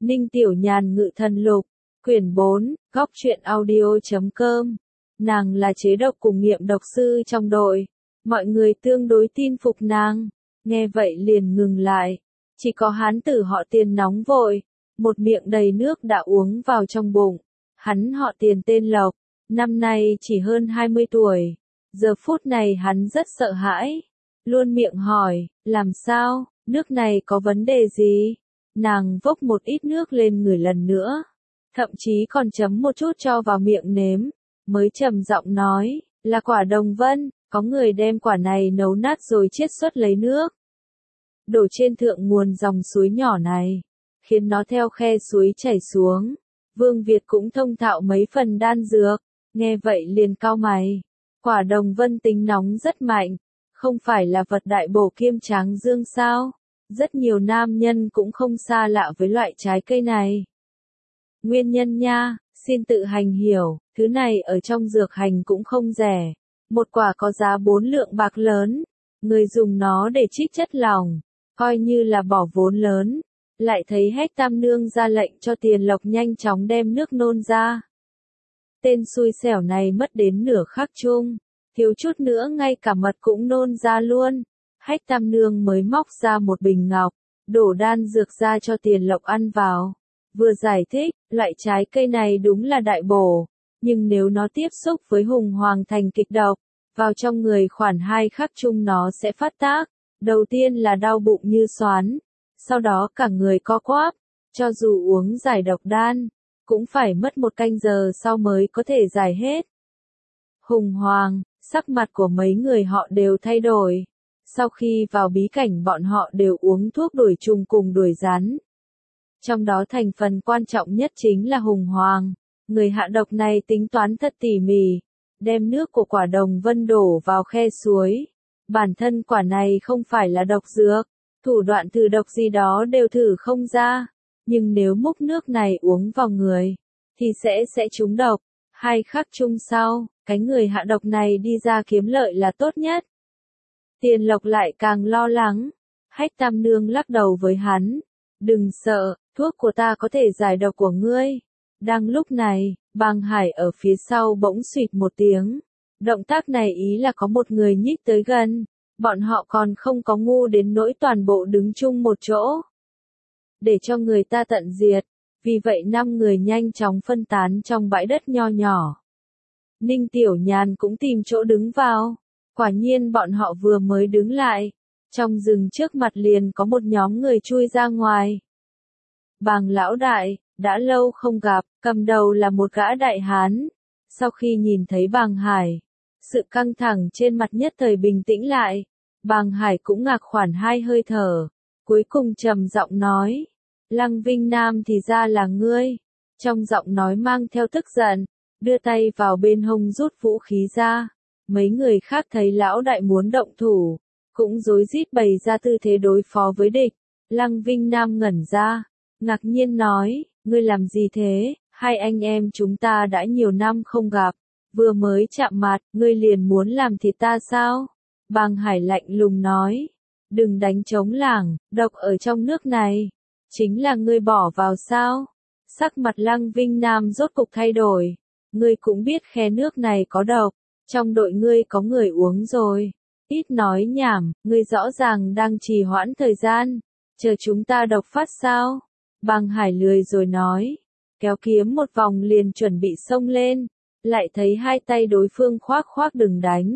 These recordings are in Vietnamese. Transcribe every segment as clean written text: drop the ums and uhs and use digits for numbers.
Ninh Tiểu Nhàn Ngự Thần Lục, quyển 4, góc truyện audio.com. Nàng là chế độc cùng nghiệm độc sư trong đội. Mọi người tương đối tin phục nàng. Nghe vậy liền ngừng lại. Chỉ có hán tử họ Tiền nóng vội. Một miệng đầy nước đã uống vào trong bụng. Hắn họ Tiền tên Lộc. Năm nay chỉ hơn 20 tuổi. Giờ phút này hắn rất sợ hãi. Luôn miệng hỏi, làm sao, nước này có vấn đề gì? Nàng vốc một ít nước lên người lần nữa. Thậm chí còn chấm một chút cho vào miệng nếm. Mới trầm giọng nói, là quả đồng vân, có người đem quả này nấu nát rồi chiết xuất lấy nước. Đổ trên thượng nguồn dòng suối nhỏ này. Khiến nó theo khe suối chảy xuống. Vương Việt cũng thông thạo mấy phần đan dược. Nghe vậy liền cau mày. Quả đồng vân tính nóng rất mạnh. Không phải là vật đại bổ kiêm tráng dương sao? Rất nhiều nam nhân cũng không xa lạ với loại trái cây này. Nguyên nhân nha, xin tự hành hiểu, thứ này ở trong dược hành cũng không rẻ. Một quả có giá 4 lượng bạc lớn. Người dùng nó để trích chất lỏng, coi như là bỏ vốn lớn. Lại thấy Hách Tam Nương ra lệnh cho Tiền Lộc nhanh chóng đem nước nôn ra. Tên xui xẻo này mất đến nửa khắc chung. Thiếu chút nữa ngay cả mật cũng nôn ra luôn. Hách Tam Nương mới móc ra một bình ngọc, đổ đan dược ra cho Tiền Lộc ăn vào. Vừa giải thích, loại trái cây này đúng là đại bổ, nhưng nếu nó tiếp xúc với hùng hoàng thành kịch độc, vào trong người khoảng 2 khắc chung nó sẽ phát tác. Đầu tiên là đau bụng như xoắn, sau đó cả người co quắp, cho dù uống giải độc đan, cũng phải mất 1 canh giờ sau mới có thể giải hết. Hùng hoàng, sắc mặt của mấy người họ đều thay đổi. Sau khi vào bí cảnh bọn họ đều uống thuốc đuổi trùng cùng đuổi rắn. Trong đó thành phần quan trọng nhất chính là hùng hoàng. Người hạ độc này tính toán thật tỉ mỉ, đem nước của quả đồng vân đổ vào khe suối. Bản thân quả này không phải là độc dược, thủ đoạn thử độc gì đó đều thử không ra. Nhưng nếu múc nước này uống vào người, thì sẽ trúng độc. 2 khắc chung sau, cái người hạ độc này đi ra kiếm lợi là tốt nhất. Tiền Lộc lại càng lo lắng. Hách Tam Nương lắc đầu với hắn. Đừng sợ, thuốc của ta có thể giải độc của ngươi. Đang lúc này, Bàng Hải ở phía sau bỗng xụt một tiếng. Động tác này ý là có một người nhích tới gần. Bọn họ còn không có ngu đến nỗi toàn bộ đứng chung một chỗ. Để cho người ta tận diệt. Vì vậy 5 người nhanh chóng phân tán trong bãi đất nho nhỏ. Ninh Tiểu Nhàn cũng tìm chỗ đứng vào. Quả nhiên bọn họ vừa mới đứng lại. Trong rừng trước mặt liền có một nhóm người chui ra ngoài. Bàng lão đại, đã lâu không gặp, cầm đầu là một gã đại hán. Sau khi nhìn thấy Bàng Hải, sự căng thẳng trên mặt nhất thời bình tĩnh lại. Bàng Hải cũng ngạc khoảng 2 hơi thở. Cuối cùng trầm giọng nói. Lăng Vinh Nam thì ra là ngươi. Trong giọng nói mang theo tức giận, đưa tay vào bên hông rút vũ khí ra. Mấy người khác thấy lão đại muốn động thủ, cũng rối rít bày ra tư thế đối phó với địch. Lăng Vinh Nam ngẩn ra, ngạc nhiên nói, ngươi làm gì thế? Hai anh em chúng ta đã nhiều năm không gặp, vừa mới chạm mặt, ngươi liền muốn làm thịt ta sao? Bàng Hải lạnh lùng nói, đừng đánh trống lảng, độc ở trong nước này, chính là ngươi bỏ vào sao? Sắc mặt Lăng Vinh Nam rốt cục thay đổi, ngươi cũng biết khe nước này có độc, trong đội ngươi có người uống rồi. Ít nói nhảm, ngươi rõ ràng đang trì hoãn thời gian, chờ chúng ta độc phát sao? Bàng Hải lười rồi nói, kéo kiếm một vòng liền chuẩn bị xông lên, lại thấy hai tay đối phương khoác khoác đừng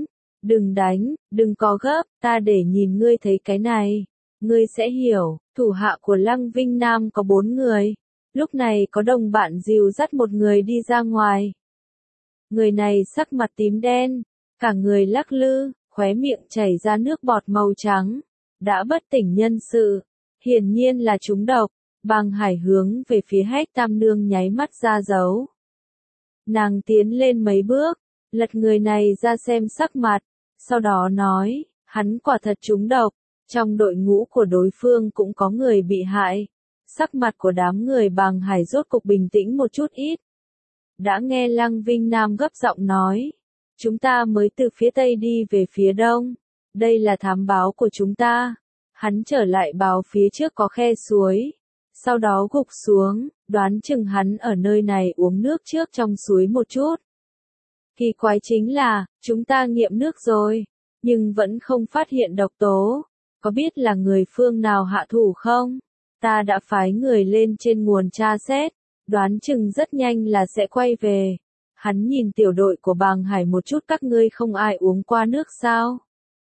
đánh, đừng có gấp, ta để nhìn ngươi thấy cái này, ngươi sẽ hiểu. Thủ hạ của Lăng Vinh Nam có 4 người, lúc này có đồng bạn dìu dắt một người đi ra ngoài. Người này sắc mặt tím đen, cả người lắc lư, khóe miệng chảy ra nước bọt màu trắng, đã bất tỉnh nhân sự, hiển nhiên là trúng độc. Bàng Hải hướng về phía Hách Tam Nương nháy mắt ra dấu. Nàng tiến lên mấy bước, lật người này ra xem sắc mặt, sau đó nói, hắn quả thật trúng độc, trong đội ngũ của đối phương cũng có người bị hại. Sắc mặt của đám người Bàng Hải rốt cục bình tĩnh một chút ít. Đã nghe Lăng Vinh Nam gấp giọng nói, chúng ta mới từ phía tây đi về phía đông, đây là thám báo của chúng ta. Hắn trở lại báo phía trước có khe suối, sau đó gục xuống, đoán chừng hắn ở nơi này uống nước trước trong suối một chút. Kỳ quái chính là, chúng ta nghiệm nước rồi, nhưng vẫn không phát hiện độc tố. Có biết là người phương nào hạ thủ không? Ta đã phái người lên trên nguồn tra xét, đoán chừng rất nhanh là sẽ quay về. Hắn nhìn tiểu đội của Bàng Hải một chút, các ngươi không ai uống qua nước sao?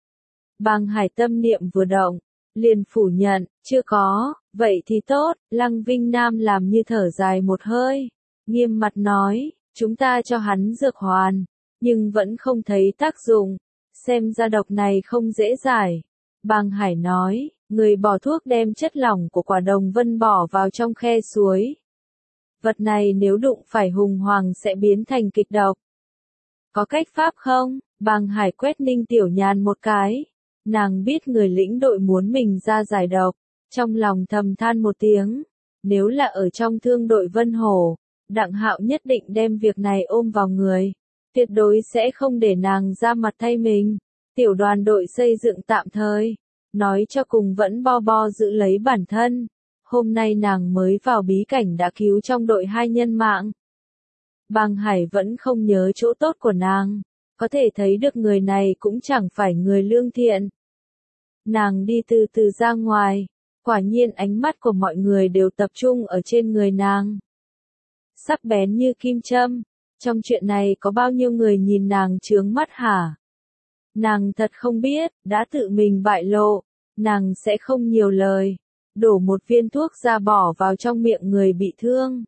Bàng Hải tâm niệm vừa động, liền phủ nhận, chưa có, vậy thì tốt. Lăng Vinh Nam làm như thở dài một hơi, nghiêm mặt nói, chúng ta cho hắn dược hoàn, nhưng vẫn không thấy tác dụng, xem ra độc này không dễ giải. Bàng Hải nói, người bỏ thuốc đem chất lỏng của quả đồng vân bỏ vào trong khe suối. Vật này nếu đụng phải hùng hoàng sẽ biến thành kịch độc. Có cách pháp không? Bàng Hải quét Ninh Tiểu Nhàn một cái. Nàng biết người lĩnh đội muốn mình ra giải độc, trong lòng thầm than một tiếng. Nếu là ở trong thương đội Vân Hổ, Đặng Hạo nhất định đem việc này ôm vào người. Tuyệt đối sẽ không để nàng ra mặt thay mình. Tiểu đoàn đội xây dựng tạm thời, nói cho cùng vẫn bo bo giữ lấy bản thân. Hôm nay nàng mới vào bí cảnh đã cứu trong đội 2 nhân mạng. Bàng Hải vẫn không nhớ chỗ tốt của nàng, có thể thấy được người này cũng chẳng phải người lương thiện. Nàng đi từ từ ra ngoài, quả nhiên ánh mắt của mọi người đều tập trung ở trên người nàng. Sắc bén như kim châm, trong chuyện này có bao nhiêu người nhìn nàng chướng mắt hả? Nàng thật không biết, đã tự mình bại lộ, nàng sẽ không nhiều lời, đổ một viên thuốc ra bỏ vào trong miệng người bị thương.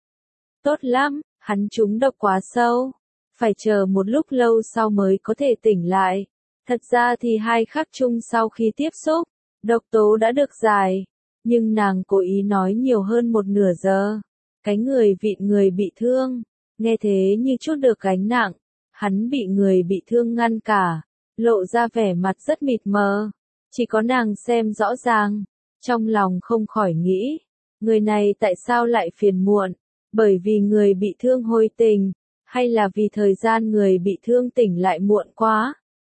Tốt lắm, hắn trúng độc quá sâu, phải chờ một lúc lâu sau mới có thể tỉnh lại. Thật ra thì 2 khắc chung sau khi tiếp xúc, độc tố đã được giải, nhưng nàng cố ý nói nhiều hơn một nửa giờ. Cái người vịn người bị thương, nghe thế như chút được gánh nặng, hắn bị người bị thương ngăn cả, lộ ra vẻ mặt rất mịt mờ, chỉ có nàng xem rõ ràng, trong lòng không khỏi nghĩ, người này tại sao lại phiền muộn, bởi vì người bị thương hôi tình, hay là vì thời gian người bị thương tỉnh lại muộn quá.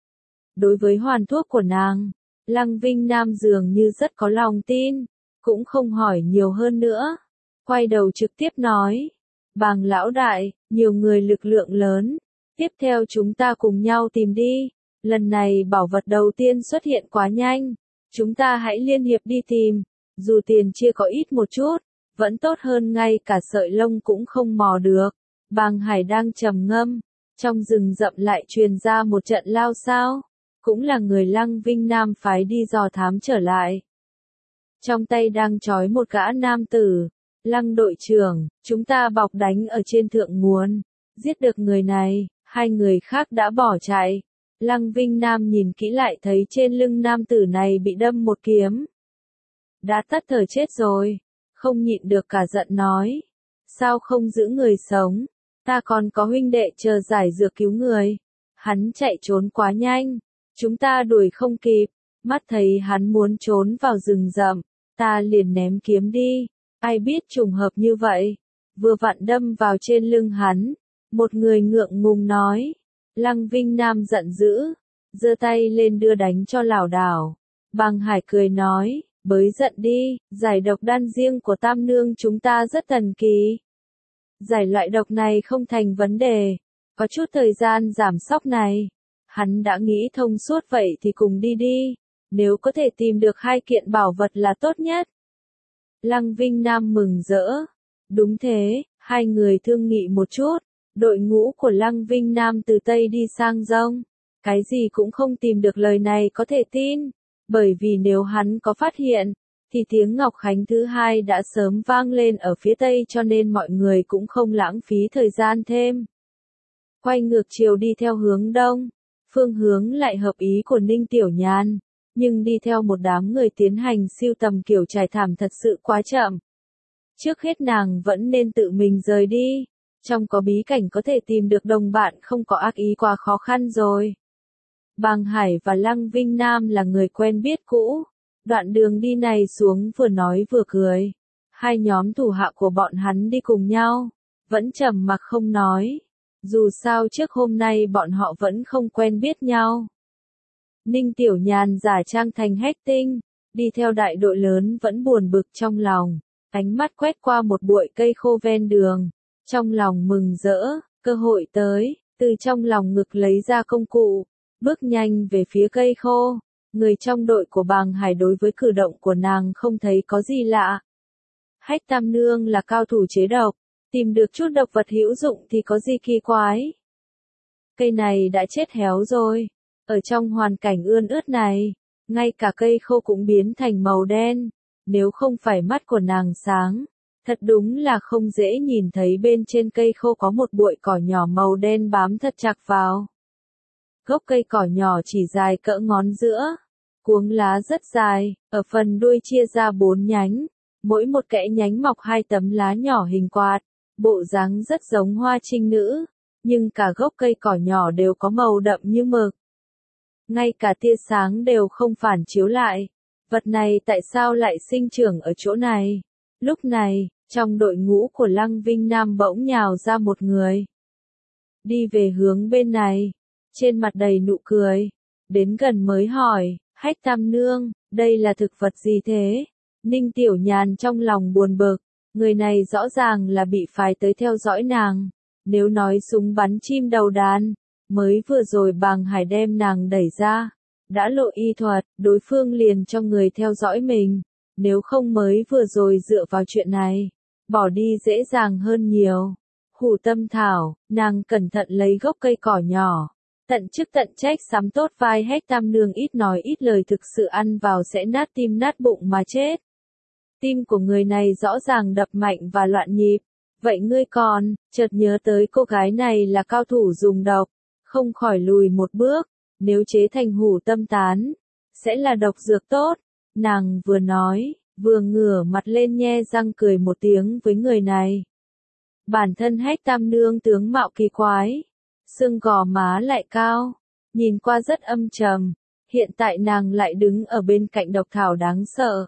Đối với hoàn thuốc của nàng, Lăng Vinh Nam dường như rất có lòng tin, cũng không hỏi nhiều hơn nữa, quay đầu trực tiếp nói, Bàng lão đại, nhiều người lực lượng lớn, tiếp theo chúng ta cùng nhau tìm đi, lần này bảo vật đầu tiên xuất hiện quá nhanh, chúng ta hãy liên hiệp đi tìm, dù tiền chia có ít một chút, vẫn tốt hơn ngay cả sợi lông cũng không mò được. Bàng Hải đang trầm ngâm, trong rừng rậm lại truyền ra một trận lao xao, cũng là người Lăng Vinh Nam phái đi dò thám trở lại. Trong tay đang trói một gã nam tử, Lăng đội trưởng, chúng ta bọc đánh ở trên thượng nguồn, giết được người này, 2 người khác đã bỏ chạy. Lăng Vinh Nam nhìn kỹ lại thấy trên lưng nam tử này bị đâm một kiếm. Đã tắt thở chết rồi, không nhịn được cả giận nói. Sao không giữ người sống, ta còn có huynh đệ chờ giải dược cứu người. Hắn chạy trốn quá nhanh, chúng ta đuổi không kịp, mắt thấy hắn muốn trốn vào rừng rậm, ta liền ném kiếm đi, ai biết trùng hợp như vậy, vừa vặn đâm vào trên lưng hắn, một người ngượng ngùng nói. Lăng Vinh Nam giận dữ, giơ tay lên đưa đánh cho lảo đảo. Bàng Hải cười nói, bới giận đi, giải độc đan riêng của Tam Nương chúng ta rất thần kỳ. Giải loại độc này không thành vấn đề, có chút thời gian giảm sốc này. Hắn đã nghĩ thông suốt vậy thì cùng đi đi, nếu có thể tìm được 2 kiện bảo vật là tốt nhất. Lăng Vinh Nam mừng rỡ, đúng thế, 2 người thương nghị một chút. Đội ngũ của Lăng Vinh Nam từ Tây đi sang Đông, cái gì cũng không tìm được, lời này có thể tin, bởi vì nếu hắn có phát hiện, thì tiếng Ngọc Khánh thứ 2 đã sớm vang lên ở phía Tây cho nên mọi người cũng không lãng phí thời gian thêm. Quay ngược chiều đi theo hướng Đông, phương hướng lại hợp ý của Ninh Tiểu Nhàn, nhưng đi theo một đám người tiến hành siêu tầm kiểu trải thảm thật sự quá chậm. Trước hết nàng vẫn nên tự mình rời đi. Trong có bí cảnh có thể tìm được đồng bạn không có ác ý quá khó khăn rồi. Bàng Hải và Lăng Vinh Nam là người quen biết cũ. Đoạn đường đi này xuống vừa nói vừa cười. 2 nhóm thủ hạ của bọn hắn đi cùng nhau. Vẫn trầm mặc không nói. Dù sao trước hôm nay bọn họ vẫn không quen biết nhau. Ninh Tiểu Nhàn giả trang thành Hách Tinh. Đi theo đại đội lớn vẫn buồn bực trong lòng. Ánh mắt quét qua một bụi cây khô ven đường, trong lòng mừng rỡ, cơ hội tới, từ trong lòng ngực lấy ra công cụ, bước nhanh về phía cây khô. Người trong đội của Bàng Hải đối với cử động của nàng không thấy có gì lạ. Hách Tam Nương là cao thủ chế độc, tìm được chút độc vật hữu dụng thì có gì kỳ quái. Cây này đã chết héo rồi, ở trong hoàn cảnh ươn ướt này, ngay cả cây khô cũng biến thành màu đen, nếu không phải mắt của nàng sáng, thật đúng là không dễ nhìn thấy bên trên cây khô có một bụi cỏ nhỏ màu đen bám thật chặt vào. Gốc cây cỏ nhỏ chỉ dài cỡ ngón giữa, cuống lá rất dài, ở phần đuôi chia ra 4 nhánh, mỗi một kẽ nhánh mọc 2 tấm lá nhỏ hình quạt, bộ dáng rất giống hoa trinh nữ, nhưng cả gốc cây cỏ nhỏ đều có màu đậm như mực. Ngay cả tia sáng đều không phản chiếu lại, vật này tại sao lại sinh trưởng ở chỗ này? Lúc này, trong đội ngũ của Lăng Vinh Nam bỗng nhào ra một người. Đi về hướng bên này, trên mặt đầy nụ cười, đến gần mới hỏi, Hách Tam Nương, đây là thực vật gì thế? Ninh Tiểu Nhàn trong lòng buồn bực, người này rõ ràng là bị phái tới theo dõi nàng, nếu nói súng bắn chim đầu đàn, mới vừa rồi Bàng Hải đem nàng đẩy ra, đã lộ y thuật, đối phương liền cho người theo dõi mình, nếu không mới vừa rồi dựa vào chuyện này, bỏ đi dễ dàng hơn nhiều. Hủ Tâm Thảo, nàng cẩn thận lấy gốc cây cỏ nhỏ, tận chức tận trách sắm tốt vai Hách Tam Nương ít nói ít lời thực sự ăn vào sẽ nát tim nát bụng mà chết. Tim của người này rõ ràng đập mạnh và loạn nhịp, vậy ngươi còn, chợt nhớ tới cô gái này là cao thủ dùng độc, không khỏi lùi một bước, nếu chế thành hủ tâm tán, sẽ là độc dược tốt, nàng vừa nói, vừa ngửa mặt lên nhe răng cười một tiếng với người này. Bản thân Hách Tam Nương tướng mạo kỳ quái, xương gò má lại cao, nhìn qua rất âm trầm, hiện tại nàng lại đứng ở bên cạnh độc thảo đáng sợ.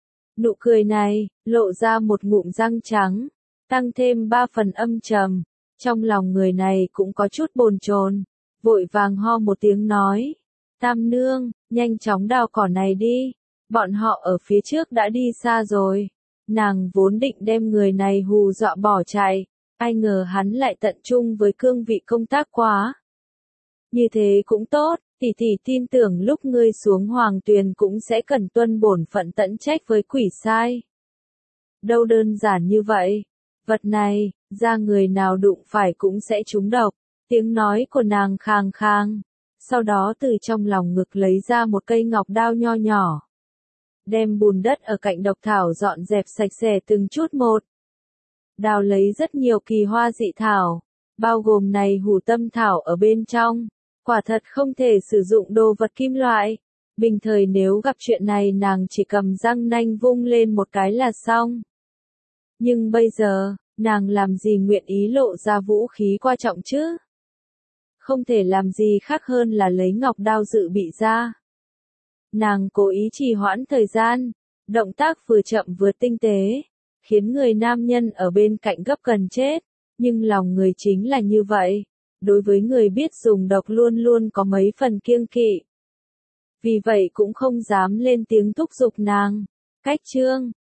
Nụ cười này, lộ ra một ngụm răng trắng, tăng thêm 3 phần âm trầm, trong lòng người này cũng có chút bồn chồn, vội vàng ho một tiếng nói, Tam Nương, nhanh chóng đào cỏ này đi, bọn họ ở phía trước đã đi xa rồi. Nàng vốn định đem người này hù dọa bỏ chạy, ai ngờ hắn lại tận trung với cương vị công tác quá. Như thế cũng tốt, tỷ tỷ tin tưởng lúc ngươi xuống hoàng tuyền cũng sẽ cần tuân bổn phận tận trách với quỷ sai. Đâu đơn giản như vậy, vật này, ra người nào đụng phải cũng sẽ trúng độc, tiếng nói của nàng khang khang, sau đó từ trong lòng ngực lấy ra một cây ngọc đao nho nhỏ. Đem bùn đất ở cạnh độc thảo dọn dẹp sạch sẽ từng chút một. Đào lấy rất nhiều kỳ hoa dị thảo, bao gồm này hủ tâm thảo ở bên trong. Quả thật không thể sử dụng đồ vật kim loại. Bình thời nếu gặp chuyện này nàng chỉ cầm răng nanh vung lên một cái là xong. Nhưng bây giờ, nàng làm gì nguyện ý lộ ra vũ khí quan trọng chứ? Không thể làm gì khác hơn là lấy ngọc đao dự bị ra. Nàng cố ý trì hoãn thời gian, động tác vừa chậm vừa tinh tế, khiến người nam nhân ở bên cạnh gấp gần chết, nhưng lòng người chính là như vậy, đối với người biết dùng độc luôn luôn có mấy phần kiêng kỵ. Vì vậy cũng không dám lên tiếng thúc giục nàng. Cách chương